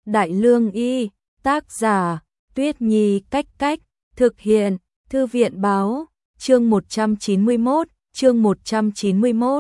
Đại Lương Y, tác giả, Tuyết Nhi Cách Cách, thực hiện, Thư viện Báo, chương 191, chương 191.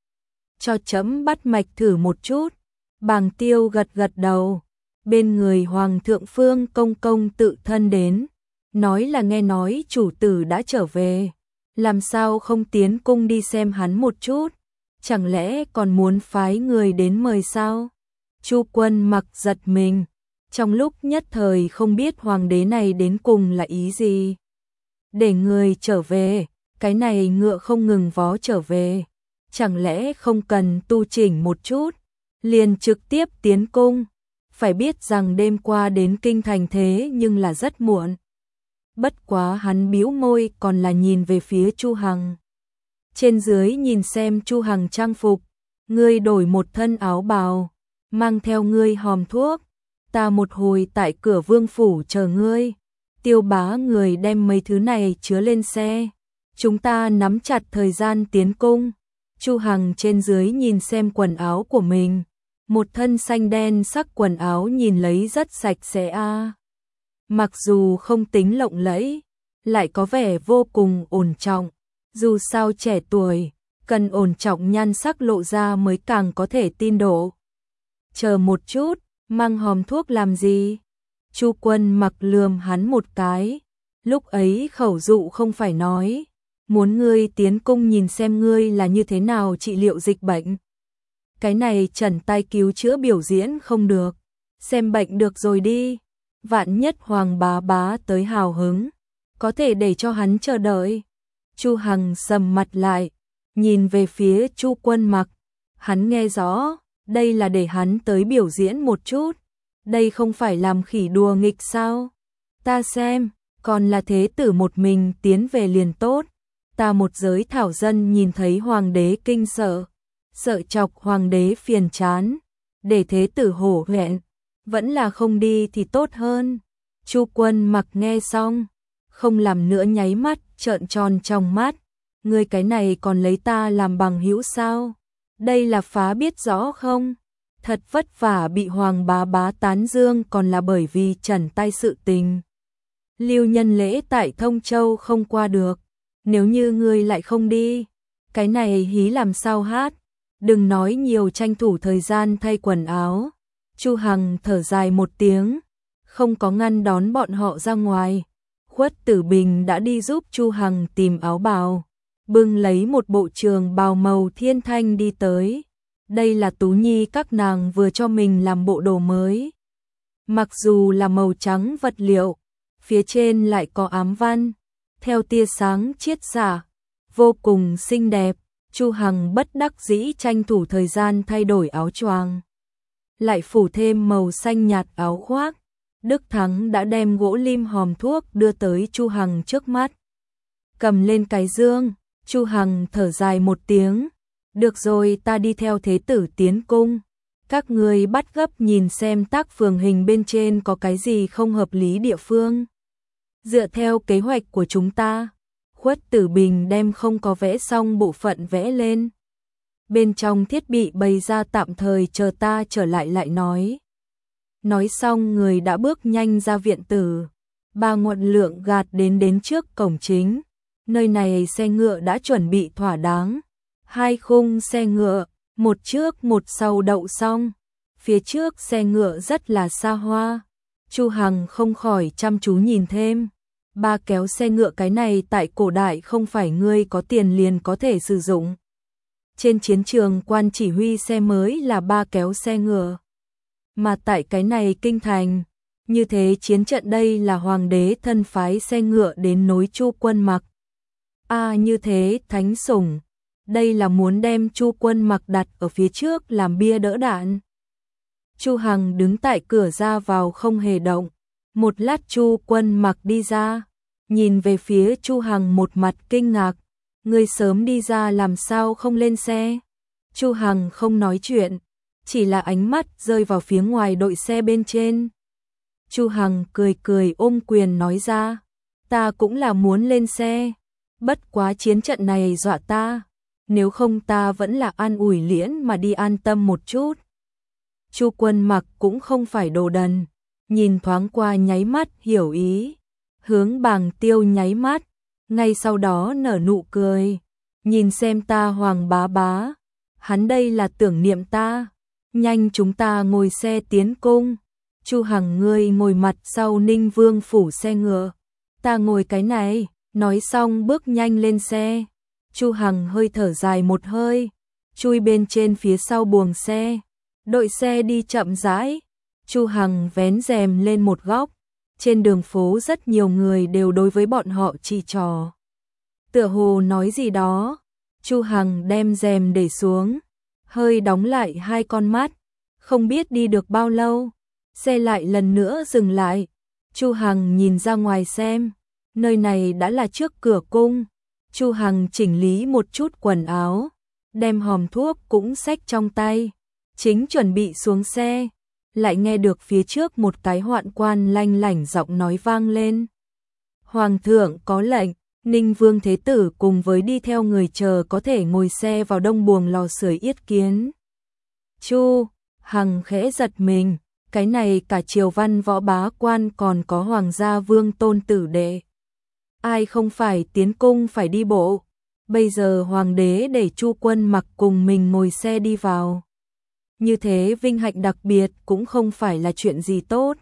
Cho chấm bắt mạch thử một chút. Bàng Tiêu gật gật đầu. Bên người Hoàng thượng Phương Công Công tự thân đến, nói là nghe nói chủ tử đã trở về, làm sao không tiến cung đi xem hắn một chút, chẳng lẽ còn muốn phái người đến mời sao? Chu Quân Mặc giật mình, trong lúc nhất thời không biết hoàng đế này đến cùng là ý gì. Để người trở về, cái này ngựa không ngừng vó trở về, chẳng lẽ không cần tu chỉnh một chút, liền trực tiếp tiến cung? Phải biết rằng đêm qua đến kinh thành thế nhưng là rất muộn. Bất quá hắn bĩu môi còn là nhìn về phía Chu Hằng. Trên dưới nhìn xem Chu Hằng trang phục, ngươi đổi một thân áo bào, mang theo ngươi hòm thuốc, ta một hồi tại cửa vương phủ chờ ngươi. Tiêu Bá người đem mấy thứ này chứa lên xe, chúng ta nắm chặt thời gian tiến cung. Chu Hằng trên dưới nhìn xem quần áo của mình, một thân xanh đen sắc quần áo nhìn lấy rất sạch sẽ a. Mặc dù không tính lộng lẫy, lại có vẻ vô cùng ổn trọng. Dù sao trẻ tuổi, cần ổn trọng nhan sắc lộ ra mới càng có thể tin độ. Chờ một chút, mang hòm thuốc làm gì? Chu Quân Mặc lườm hắn một cái. Lúc ấy khẩu dụ không phải nói, muốn ngươi tiến cung nhìn xem ngươi là như thế nào trị liệu dịch bệnh. Cái này trần tay cứu chữa biểu diễn không được, xem bệnh được rồi đi. Vạn nhất Hoàng bá bá tới hào hứng, có thể để cho hắn chờ đợi. Chu Hằng sầm mặt lại, nhìn về phía Chu Quân Mặc. Hắn nghe rõ, đây là để hắn tới biểu diễn một chút. Đây không phải làm khỉ đùa nghịch sao? Ta xem, còn là thế tử một mình tiến về liền tốt. Ta một giới thảo dân nhìn thấy hoàng đế kinh sợ, sợ chọc hoàng đế phiền chán, để thế tử hổ thẹn, vẫn là không đi thì tốt hơn. Chu Quân Mặc nghe xong, không làm nữa nháy mắt, trợn tròn trong mắt. Ngươi cái này còn lấy ta làm bằng hữu sao? Đây là phá biết rõ không? Thật vất vả bị Hoàng bá bá tán dương còn là bởi vì trần tay sự tình. Lưu nhân lễ tại Thông Châu không qua được, nếu như ngươi lại không đi, cái này hí làm sao hát? Đừng nói nhiều, tranh thủ thời gian thay quần áo. Chu Hằng thở dài một tiếng, không có ngăn đón bọn họ ra ngoài. Khuất Tử Bình đã đi giúp Chu Hằng tìm áo bào, bưng lấy một bộ trường bào màu thiên thanh đi tới. Đây là Tú Nhi các nàng vừa cho mình làm bộ đồ mới. Mặc dù là màu trắng vật liệu, phía trên lại có ám văn, theo tia sáng chiết xạ, vô cùng xinh đẹp. Chu Hằng bất đắc dĩ tranh thủ thời gian thay đổi áo choàng, lại phủ thêm màu xanh nhạt áo khoác. Đức Thắng đã đem gỗ lim hòm thuốc đưa tới Chu Hằng trước mắt. Cầm lên cái dương, Chu Hằng thở dài một tiếng. Được rồi, ta đi theo thế tử tiến cung. Các người bắt gấp nhìn xem tác phường hình bên trên có cái gì không hợp lý địa phương. Dựa theo kế hoạch của chúng ta, Khuất Tử Bình đem không có vẽ xong bộ phận vẽ lên. Bên trong thiết bị bày ra, tạm thời chờ ta trở lại lại nói. Nói xong người đã bước nhanh ra viện tử. Ba Ngọn Lượng gạt đến trước cổng chính. Nơi này xe ngựa đã chuẩn bị thỏa đáng. 2 khung xe ngựa, một trước một sau đậu xong. Phía trước xe ngựa rất là xa hoa. Chu Hằng không khỏi chăm chú nhìn thêm. Ba kéo xe ngựa cái này tại cổ đại không phải ngươi có tiền liền có thể sử dụng. Trên chiến trường quan chỉ huy xe mới là ba kéo xe ngựa. Mà tại cái này kinh thành, như thế chiến trận đây là hoàng đế thân phái xe ngựa đến nối Chu Quân Mặc. Như thế thánh sủng, đây là muốn đem Chu Quân Mặc đặt ở phía trước làm bia đỡ đạn. Chu Hằng đứng tại cửa ra vào không hề động. Một lát Chu Quân Mặc đi ra, nhìn về phía Chu Hằng một mặt kinh ngạc. Ngươi sớm đi ra làm sao không lên xe? Chu Hằng không nói chuyện, chỉ là ánh mắt rơi vào phía ngoài đội xe bên trên. Chu Hằng cười cười ôm quyền nói ra, ta cũng là muốn lên xe, bất quá chiến trận này dọa ta, nếu không ta vẫn là an ủi Liễn mà đi an tâm một chút. Chu Quân Mặc cũng không phải đồ đần, nhìn thoáng qua nháy mắt hiểu ý, hướng Bàng Tiêu nháy mắt, ngay sau đó nở nụ cười, nhìn xem ta Hoàng bá bá, hắn đây là tưởng niệm ta, nhanh chúng ta ngồi xe tiến cung, Chu Hằng ngươi ngồi mặt sau Ninh Vương phủ xe ngựa, ta ngồi cái này, nói xong bước nhanh lên xe, Chu Hằng hơi thở dài một hơi, chui bên trên phía sau buồng xe, đội xe đi chậm rãi, Chu Hằng vén rèm lên một góc, trên đường phố rất nhiều người đều đối với bọn họ chỉ trò. Tựa hồ nói gì đó, Chu Hằng đem rèm để xuống, hơi đóng lại hai con mắt, không biết đi được bao lâu, xe lại lần nữa dừng lại, Chu Hằng nhìn ra ngoài xem, nơi này đã là trước cửa cung, Chu Hằng chỉnh lý một chút quần áo, đem hòm thuốc cũng xách trong tay, chính chuẩn bị xuống xe, lại nghe được phía trước một cái hoạn quan lanh lảnh giọng nói vang lên. Hoàng thượng có lệnh, Ninh Vương Thế Tử cùng với đi theo người chờ có thể ngồi xe vào đông buồng lò sưởi yết kiến. Chu Hằng khẽ giật mình, cái này cả triều văn võ bá quan còn có hoàng gia vương tôn tử đệ. Ai không phải tiến cung phải đi bộ, bây giờ hoàng đế để Chu Quân Mặc cùng mình ngồi xe đi vào. Như thế vinh hạnh đặc biệt cũng không phải là chuyện gì tốt.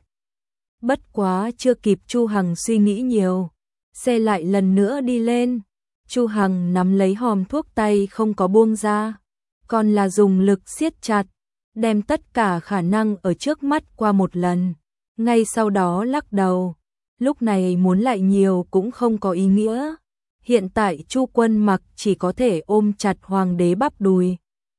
Bất quá chưa kịp Chu Hằng suy nghĩ nhiều, xe lại lần nữa đi lên. Chu Hằng nắm lấy hòm thuốc tay không có buông ra, còn là dùng lực siết chặt, đem tất cả khả năng ở trước mắt qua một lần, ngay sau đó lắc đầu. Lúc này muốn lại nhiều cũng không có ý nghĩa. Hiện tại Chu Quân Mặc chỉ có thể ôm chặt hoàng đế bắp đùi.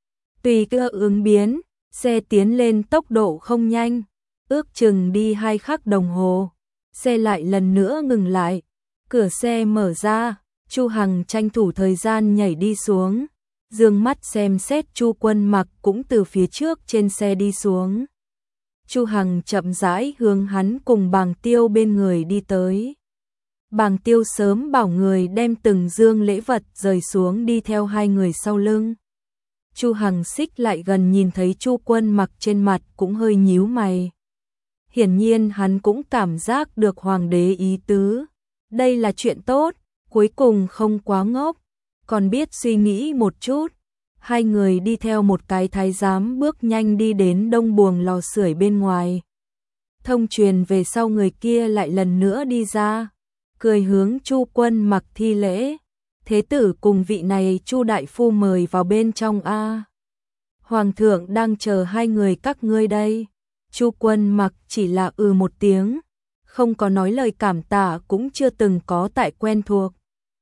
Tùy cơ ứng biến, xe tiến lên tốc độ không nhanh, ước chừng đi 2 khắc đồng hồ, xe lại lần nữa ngừng lại, cửa xe mở ra, Chu Hằng tranh thủ thời gian nhảy đi xuống, dương mắt xem xét Chu Quân Mặc cũng từ phía trước trên xe đi xuống. Chu Hằng chậm rãi hướng hắn cùng Bàng Tiêu bên người đi tới. Bàng Tiêu sớm bảo người đem từng dương lễ vật rời xuống đi theo hai người sau lưng. Chu Hằng xích lại gần nhìn thấy Chu Quân Mặc trên mặt cũng hơi nhíu mày. Hiển nhiên hắn cũng cảm giác được hoàng đế ý tứ. Đây là chuyện tốt, cuối cùng không quá ngốc, còn biết suy nghĩ một chút. Hai người đi theo một cái thái giám bước nhanh đi đến đông buồng lò sưởi bên ngoài. Thông truyền về sau người kia lại lần nữa đi ra, cười hướng Chu Quân Mặc thi lễ. Thế tử cùng vị này Chu đại phu mời vào bên trong a. Hoàng thượng đang chờ hai người các ngươi đây. Chu Quân Mặc chỉ là một tiếng, không có nói lời cảm tạ cũng chưa từng có tại quen thuộc.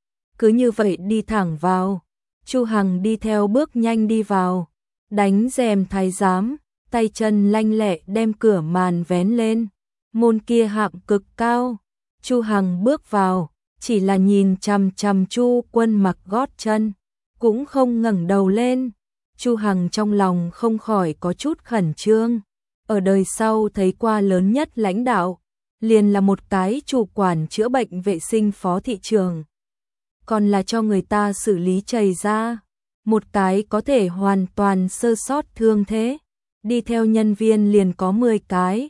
Cứ như vậy đi thẳng vào. Chu Hằng đi theo bước nhanh đi vào, đánh rèm thái giám, tay chân lanh lẹ đem cửa màn vén lên. Môn kia hạng cực cao. Chu Hằng bước vào, chỉ là nhìn chằm chằm Chu Quân Mặc gót chân, cũng không ngẩng đầu lên. Chu Hằng trong lòng không khỏi có chút khẩn trương. Ở đời sau thấy qua lớn nhất lãnh đạo, liền là một cái chủ quản chữa bệnh vệ sinh phó thị trưởng. Còn là cho người ta xử lý chày da, một cái có thể hoàn toàn sơ sót thương thế, đi theo nhân viên liền có 10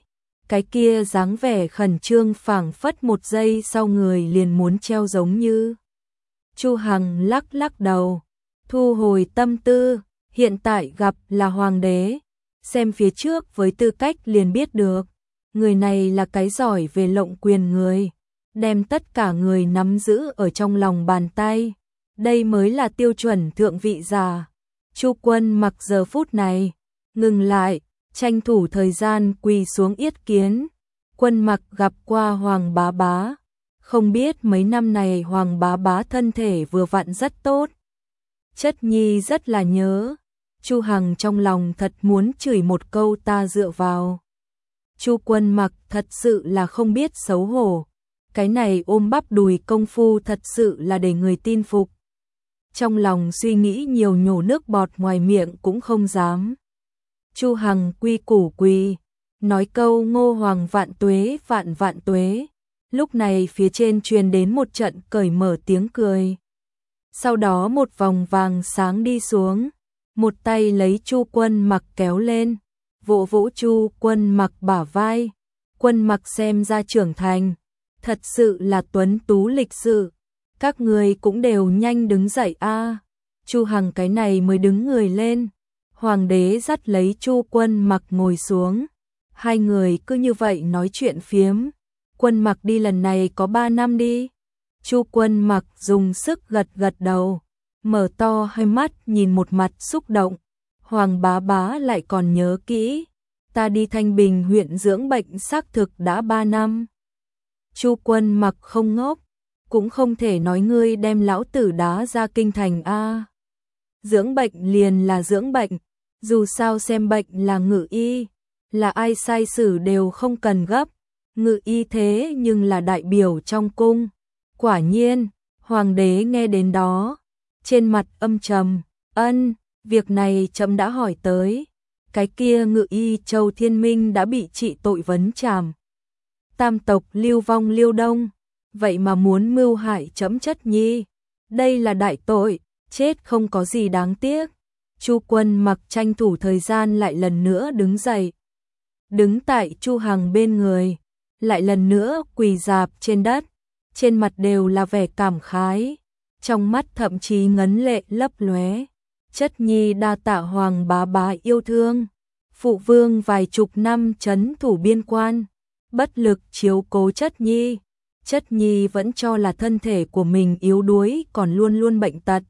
cái kia dáng vẻ khẩn trương phảng phất một giây sau người liền muốn treo giống như. Chu Hằng lắc lắc đầu, thu hồi tâm tư, hiện tại gặp là hoàng đế, xem phía trước với tư cách liền biết được, người này là cái giỏi về lộng quyền người. Đem tất cả người nắm giữ ở trong lòng bàn tay, đây mới là tiêu chuẩn thượng vị giả. Chu Quân Mặc giờ phút này ngừng lại, tranh thủ thời gian quỳ xuống yết kiến. Quân Mặc gặp qua Hoàng bá bá, không biết mấy năm này Hoàng bá bá thân thể vừa vặn rất tốt. Chất nhi rất là nhớ. Chu Hằng trong lòng thật muốn chửi một câu ta dựa vào. Chu Quân Mặc thật sự là không biết xấu hổ. Cái này ôm bắp đùi công phu thật sự là để người tin phục. Trong lòng suy nghĩ nhiều nhổ nước bọt ngoài miệng cũng không dám. Chu Hằng quy củ quỳ, nói câu Ngô Hoàng vạn tuế vạn vạn tuế. Lúc này phía trên truyền đến một trận cởi mở tiếng cười. Sau đó một vòng vàng sáng đi xuống, một tay lấy Chu Quân Mặc kéo lên, vỗ vỗ Chu Quân Mặc bả vai. Quân Mặc xem ra trưởng thành, thật sự là tuấn tú lịch sự. Các người cũng đều nhanh đứng dậy a. Chu Hằng cái này mới đứng người lên. Hoàng đế dắt lấy Chu Quân Mặc ngồi xuống. Hai người cứ như vậy nói chuyện phiếm. Quân Mặc đi lần này có 3 năm đi. Chu Quân Mặc dùng sức gật gật đầu, mở to hai mắt nhìn một mặt xúc động. Hoàng bá bá lại còn nhớ kỹ, ta đi Thanh Bình huyện dưỡng bệnh xác thực đã 3 năm. Chu Quân Mặc không ngốc, cũng không thể nói ngươi đem lão tử đá ra kinh thành a. Dưỡng bệnh liền là dưỡng bệnh, dù sao xem bệnh là ngự y, là ai sai xử đều không cần gấp. Ngự y thế nhưng là đại biểu trong cung. Quả nhiên, hoàng đế nghe đến đó, trên mặt âm trầm, ân, việc này trẫm đã hỏi tới. Cái kia ngự y Châu Thiên Minh đã bị trị tội vấn trảm. Tam tộc lưu vong Liêu Đông, vậy mà muốn mưu hại trẫm Chất Nhi. Đây là đại tội, chết không có gì đáng tiếc. Chu Quân Mặc tranh thủ thời gian lại lần nữa đứng dậy. Đứng tại Chu Hằng bên người, lại lần nữa quỳ rạp trên đất. Trên mặt đều là vẻ cảm khái, trong mắt thậm chí ngấn lệ lấp lóe. Chất Nhi đa tạ Hoàng bá bá yêu thương. Phụ vương vài chục năm trấn thủ biên quan, bất lực chiếu cố Chất Nhi. Chất Nhi vẫn cho là thân thể của mình yếu đuối còn luôn luôn bệnh tật.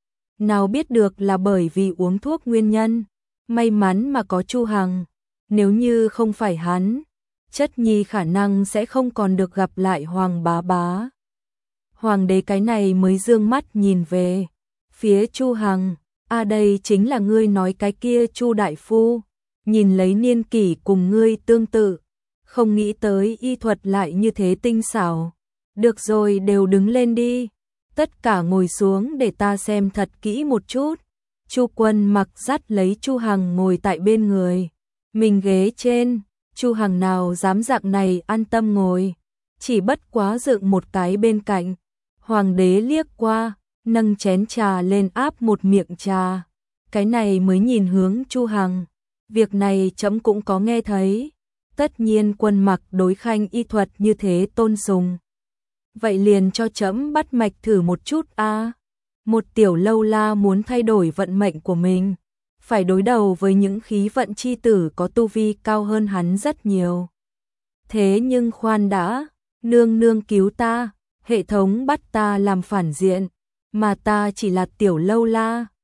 Nào biết được là bởi vì uống thuốc nguyên nhân. May mắn mà có Chu Hằng, nếu như không phải hắn, Chất Nhi khả năng sẽ không còn được gặp lại Hoàng bá bá. Hoàng đế cái này mới dương mắt nhìn về phía Chu Hằng, đây chính là ngươi nói cái kia Chu đại phu, nhìn lấy niên kỷ cùng ngươi tương tự, không nghĩ tới y thuật lại như thế tinh xảo. Được rồi, đều đứng lên đi, tất cả ngồi xuống để ta xem thật kỹ một chút. Chu Quân Mặc dắt lấy Chu Hằng ngồi tại bên người mình ghế trên. Chu Hằng nào dám dạng này an tâm ngồi, chỉ bất quá dựng một cái bên cạnh. Hoàng đế liếc qua, nâng chén trà lên áp một miệng trà, cái này mới nhìn hướng Chu Hằng. Việc này trẫm cũng có nghe thấy, tất nhiên Quân Mặc đối khanh y thuật như thế tôn sùng, vậy liền cho trẫm bắt mạch thử một chút a. Một tiểu lâu la muốn thay đổi vận mệnh của mình, phải đối đầu với những khí vận chi tử có tu vi cao hơn hắn rất nhiều. Thế nhưng khoan đã, nương nương cứu ta, hệ thống bắt ta làm phản diện, mà ta chỉ là tiểu lâu la,